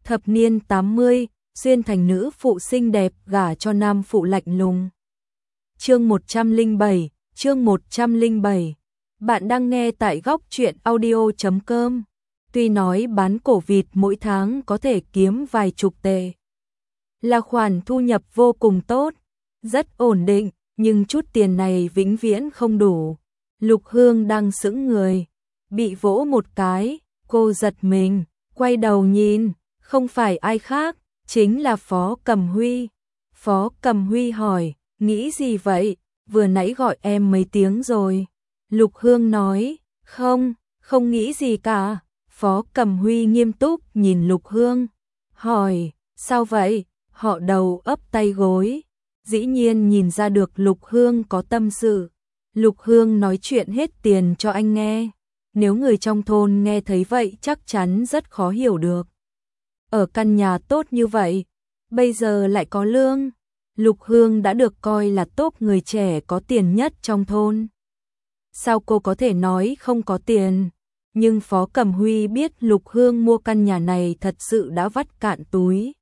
Thập niên 80, xuyên thành nữ phụ xinh đẹp gả cho nam phụ lạnh lùng. Chương 107, chương 107. Bạn đang nghe tại góc truyện audio.com. Tuy nói bán cổ vịt mỗi tháng có thể kiếm vài chục tệ, là khoản thu nhập vô cùng tốt, rất ổn định, nhưng chút tiền này vĩnh viễn không đủ. Lục Hương đang sững người, bị vỗ một cái, cô giật mình, quay đầu nhìn, không phải ai khác, chính là Phó Cầm Huy. Phó Cầm Huy hỏi, nghĩ gì vậy, vừa nãy gọi em mấy tiếng rồi. Lục Hương nói, không nghĩ gì cả. Phó Cầm Huy nghiêm túc nhìn Lục Hương, hỏi, sao vậy? Họ đầu ấp tay gối, dĩ nhiên nhìn ra được Lục Hương có tâm sự. Lục Hương nói chuyện hết tiền cho anh nghe, nếu người trong thôn nghe thấy vậy chắc chắn rất khó hiểu được. Ở căn nhà tốt như vậy, bây giờ lại có lương. Lục Hương đã được coi là top người trẻ có tiền nhất trong thôn. Sao cô có thể nói không có tiền? Nhưng Phó Cầm Huy biết Lục Hương mua căn nhà này thật sự đã vắt cạn túi.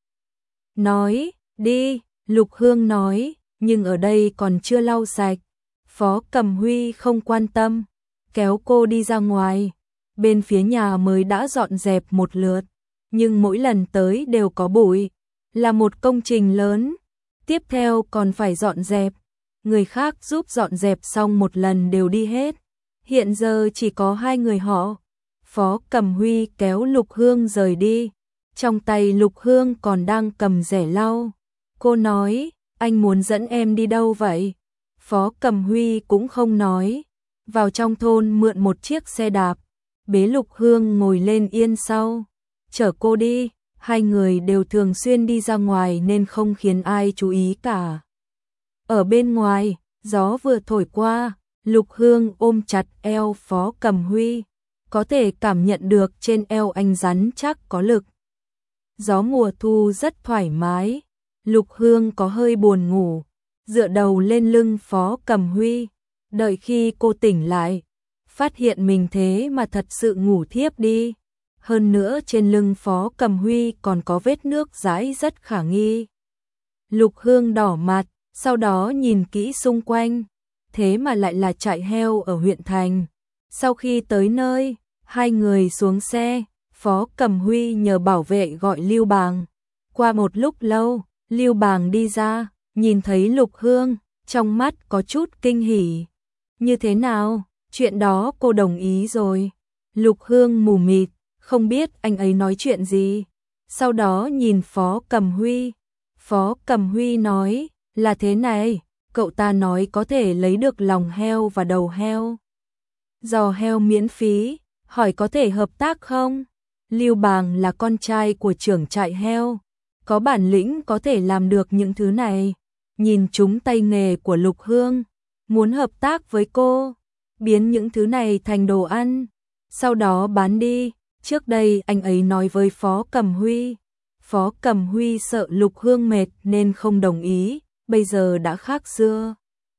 Nói, đi, Lục Hương nói, nhưng ở đây còn chưa lau sạch. Phó Cầm Huy không quan tâm, kéo cô đi ra ngoài. Bên phía nhà mới đã dọn dẹp một lượt, nhưng mỗi lần tới đều có bụi, là một công trình lớn. Tiếp theo còn phải dọn dẹp, người khác giúp dọn dẹp xong một lần đều đi hết. Hiện giờ chỉ có hai người họ. Phó Cầm Huy kéo Lục Hương rời đi, trong tay Lục Hương còn đang cầm rẻ lau. Cô nói, anh muốn dẫn em đi đâu vậy? Phó Cầm Huy cũng không nói, vào trong thôn mượn một chiếc xe đạp, bế Lục Hương ngồi lên yên sau, chở cô đi. Hai người đều thường xuyên đi ra ngoài nên không khiến ai chú ý cả. Ở bên ngoài, gió vừa thổi qua, Lục Hương ôm chặt eo Phó Cầm Huy, có thể cảm nhận được trên eo anh rắn chắc có lực. Gió mùa thu rất thoải mái, Lục Hương có hơi buồn ngủ, dựa đầu lên lưng Phó Cầm Huy, đợi khi cô tỉnh lại, phát hiện mình thế mà thật sự ngủ thiếp đi. Hơn nữa trên lưng Phó Cầm Huy còn có vết nước dãi rất khả nghi. Lục Hương đỏ mặt, sau đó nhìn kỹ xung quanh, thế mà lại là trại heo ở huyện thành. Sau khi tới nơi, hai người xuống xe, Phó Cầm Huy nhờ bảo vệ gọi Lưu Bàng. Qua một lúc lâu, Lưu Bàng đi ra, nhìn thấy Lục Hương, trong mắt có chút kinh hỉ. Như thế nào? Chuyện đó cô đồng ý rồi. Lục Hương mù mịt, không biết anh ấy nói chuyện gì. Sau đó nhìn Phó Cầm Huy. Phó Cầm Huy nói, là thế này, cậu ta nói có thể lấy được lòng heo và đầu heo, giò heo miễn phí, hỏi có thể hợp tác không? Lưu Bàng là con trai của trưởng trại heo, có bản lĩnh có thể làm được những thứ này. Nhìn trúng tay nghề của Lục Hương, muốn hợp tác với cô, biến những thứ này thành đồ ăn, sau đó bán đi. Trước đây anh ấy nói với Phó Cầm Huy, Phó Cầm Huy sợ Lục Hương mệt nên không đồng ý, bây giờ đã khác xưa.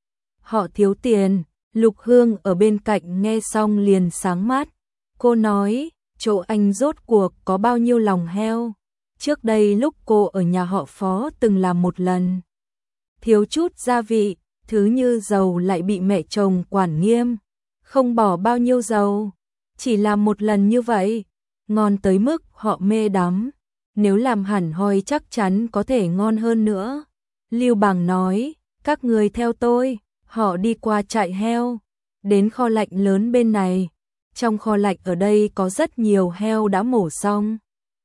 Họ thiếu tiền. Lục Hương ở bên cạnh nghe xong liền sáng mắt. Cô nói, chỗ anh rốt cuộc có bao nhiêu lòng heo? Trước đây lúc cô ở nhà họ Phó từng làm một lần. Thiếu chút gia vị, thứ như dầu lại bị mẹ chồng quản nghiêm. Không bỏ bao nhiêu dầu, chỉ làm một lần như vậy. Ngon tới mức họ mê đắm. Nếu làm hẳn hoi chắc chắn có thể ngon hơn nữa. Lưu Bàng nói, các người theo tôi. Họ đi qua trại heo, đến kho lạnh lớn bên này. Trong kho lạnh ở đây có rất nhiều heo đã mổ xong,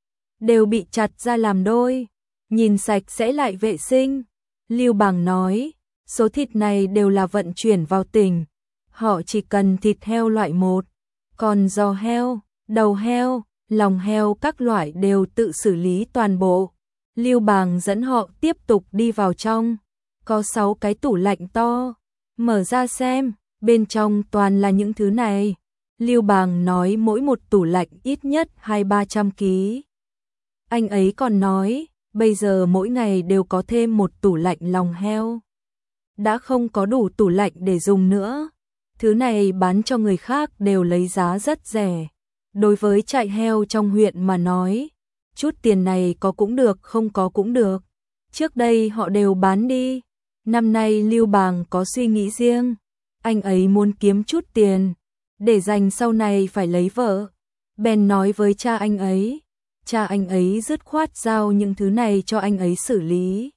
đều bị chặt ra làm đôi, nhìn sạch sẽ lại vệ sinh. Lưu Bàng nói, số thịt này đều là vận chuyển vào tỉnh. Họ chỉ cần thịt heo loại 1, còn giò heo, đầu heo, lòng heo các loại đều tự xử lý toàn bộ. Lưu Bàng dẫn họ tiếp tục đi vào trong, có 6 cái tủ lạnh to. Mở ra xem, bên trong toàn là những thứ này. Lưu Bàng nói mỗi một tủ lạnh ít nhất 200-300 kg. Anh ấy còn nói, bây giờ mỗi ngày đều có thêm một tủ lạnh lòng heo. Đã không có đủ tủ lạnh để dùng nữa. Thứ này bán cho người khác đều lấy giá rất rẻ. Đối với trại heo trong huyện mà nói, chút tiền này có cũng được không có cũng được. Trước đây họ đều bán đi. Năm nay Lưu Bàng có suy nghĩ riêng. Anh ấy muốn kiếm chút tiền, để dành sau này phải lấy vợ. Bèn nói với cha anh ấy. Cha anh ấy dứt khoát giao những thứ này cho anh ấy xử lý.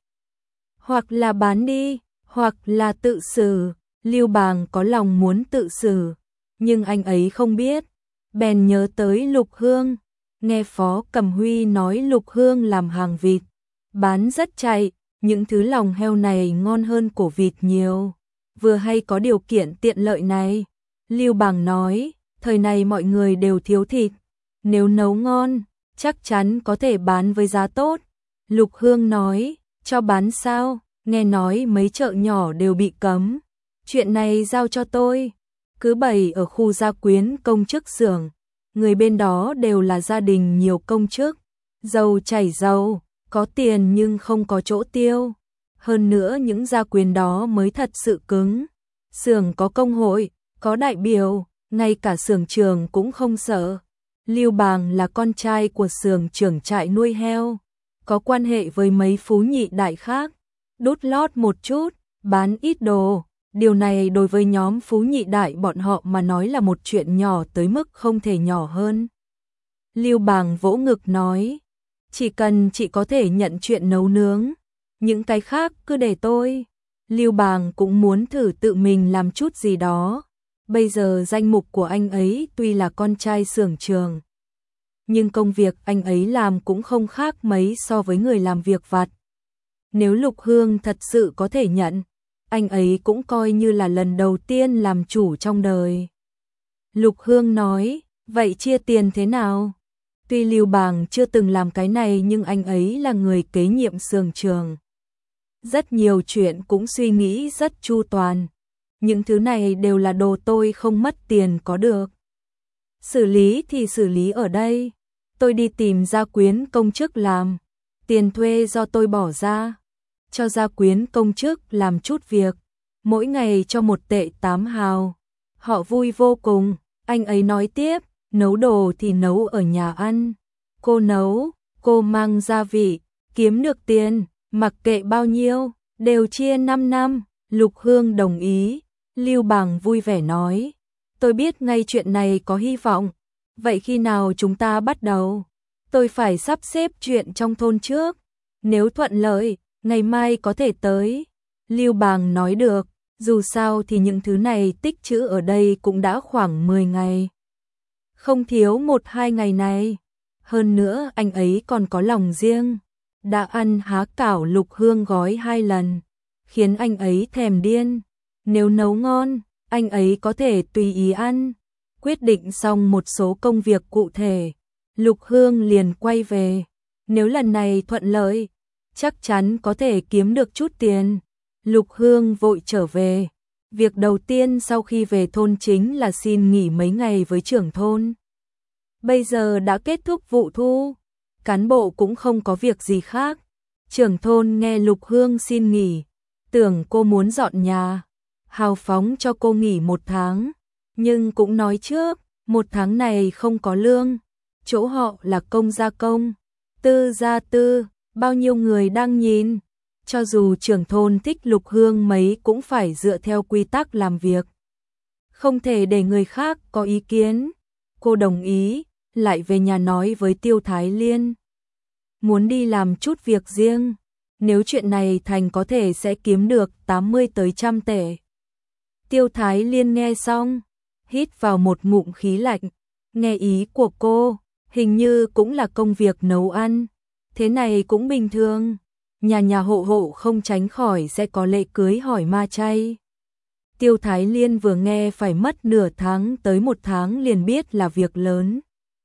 Hoặc là bán đi, hoặc là tự xử. Lưu Bàng có lòng muốn tự xử, nhưng anh ấy không biết. Bèn nhớ tới Lục Hương. Nghe Phó Cẩm Huy nói Lục Hương làm hàng vịt, bán rất chạy, những thứ lòng heo này ngon hơn cổ vịt nhiều. Vừa hay có điều kiện tiện lợi này. Lưu Bàng nói, thời này mọi người đều thiếu thịt, nếu nấu ngon, chắc chắn có thể bán với giá tốt. Lục Hương nói, cho bán sao? Nghe nói mấy chợ nhỏ đều bị cấm. Chuyện này giao cho tôi. Cứ bày ở khu gia quyến công chức xưởng. Người bên đó đều là gia đình nhiều công chức. Giàu chảy giàu, có tiền nhưng không có chỗ tiêu. Hơn nữa những gia quyến đó mới thật sự cứng. Xưởng có công hội, có đại biểu, ngay cả xưởng trưởng cũng không sợ. Lưu Bàng là con trai của xưởng trưởng trại nuôi heo, có quan hệ với mấy phú nhị đại khác. Đút lót một chút, bán ít đồ. Điều này đối với nhóm phú nhị đại bọn họ mà nói là một chuyện nhỏ tới mức không thể nhỏ hơn. Lưu Bàng vỗ ngực nói, chỉ cần chị có thể nhận chuyện nấu nướng, những cái khác cứ để tôi. Lưu Bàng cũng muốn thử tự mình làm chút gì đó. Bây giờ danh mục của anh ấy tuy là con trai xưởng trưởng, nhưng công việc anh ấy làm cũng không khác mấy so với người làm việc vặt. Nếu Lục Hương thật sự có thể nhận, anh ấy cũng coi như là lần đầu tiên làm chủ trong đời. Lục Hương nói, vậy chia tiền thế nào? Tuy Lưu Bàng chưa từng làm cái này nhưng anh ấy là người kế nhiệm xưởng trưởng. Rất nhiều chuyện cũng suy nghĩ rất chu toàn. Những thứ này đều là đồ tôi không mất tiền có được. Xử lý thì xử lý ở đây. Tôi đi tìm gia quyến công chức làm. Tiền thuê do tôi bỏ ra. Cho gia quyến công chức làm chút việc. Mỗi ngày cho 1 tệ 8 hào. Họ vui vô cùng. Anh ấy nói tiếp, nấu đồ thì nấu ở nhà ăn. Cô nấu, cô mang gia vị, kiếm được tiền, mặc kệ bao nhiêu, đều chia 5 năm. Lục Hương đồng ý. Lưu Bàng vui vẻ nói, tôi biết ngay chuyện này có hy vọng. Vậy khi nào chúng ta bắt đầu? Tôi phải sắp xếp chuyện trong thôn trước. Nếu thuận lợi, ngày mai có thể tới. Lưu Bàng nói được, dù sao thì những thứ này tích trữ ở đây cũng đã khoảng 10 ngày. Không thiếu 1-2 ngày này. Hơn nữa anh ấy còn có lòng riêng. Đã ăn há cảo Lục Hương gói 2 lần, khiến anh ấy thèm điên. Nếu nấu ngon, anh ấy có thể tùy ý ăn. Quyết định xong một số công việc cụ thể, Lục Hương liền quay về. Nếu lần này thuận lợi, chắc chắn có thể kiếm được chút tiền. Lục Hương vội trở về. Việc đầu tiên sau khi về thôn chính là xin nghỉ mấy ngày với trưởng thôn. Bây giờ đã kết thúc vụ thu, cán bộ cũng không có việc gì khác. Trưởng thôn nghe Lục Hương xin nghỉ, tưởng cô muốn dọn nhà, hào phóng cho cô nghỉ 1 tháng, nhưng cũng nói trước, 1 tháng này không có lương, chỗ họ là công gia công, tư gia tư, bao nhiêu người đang nhìn. Cho dù trưởng thôn thích Lục Hương mấy cũng phải dựa theo quy tắc làm việc, không thể để người khác có ý kiến. Cô đồng ý, lại về nhà nói với Tiêu Thái Liên, muốn đi làm chút việc riêng, nếu chuyện này thành có thể sẽ kiếm được 80 tới 100 tệ. Tiêu Thái Liên nghe xong, hít vào một ngụm khí lạnh, nghe ý của cô, hình như cũng là công việc nấu ăn, thế này cũng bình thường, nhà nhà hộ hộ không tránh khỏi sẽ có lễ cưới hỏi ma chay. Tiêu Thái Liên vừa nghe phải mất nửa tháng tới 1 tháng liền biết là việc lớn.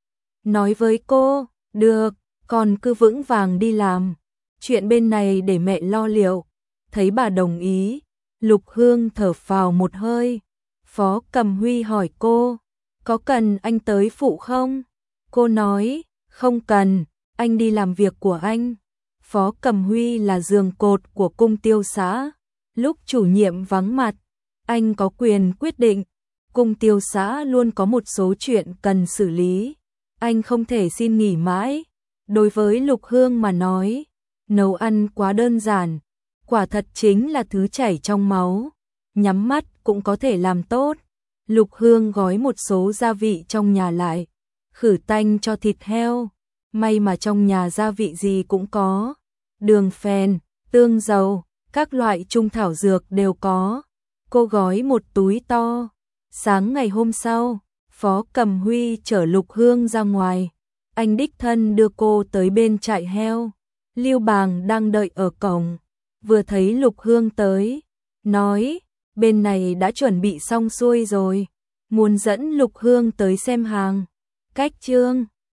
Nói với cô, được, con cứ vững vàng đi làm, chuyện bên này để mẹ lo liệu. Thấy bà đồng ý, Lục Hương thở phào một hơi. Phó Cẩm Huy hỏi cô, có cần anh tới phụ không? Cô nói, không cần, anh đi làm việc của anh. Phó Cẩm Huy là giường cột của cung tiêu xã, lúc chủ nhiệm vắng mặt, anh có quyền quyết định. Cung tiêu xã luôn có một số chuyện cần xử lý, anh không thể xin nghỉ mãi. Đối với Lục Hương mà nói, nấu ăn quá đơn giản, quả thật chính là thứ chảy trong máu, nhắm mắt cũng có thể làm tốt. Lục Hương gói một số gia vị trong nhà lại, khử tanh cho thịt heo, may mà trong nhà gia vị gì cũng có, đường phèn, tương dầu, các loại trung thảo dược đều có. Cô gói một túi to. Sáng ngày hôm sau, Phó Cầm Huy chở Lục Hương ra ngoài, anh đích thân đưa cô tới bên trại heo. Lưu Bàng đang đợi ở cổng, vừa thấy Lục Hương tới, nói, bên này đã chuẩn bị xong xuôi rồi, muốn dẫn Lục Hương tới xem hàng. Cách chương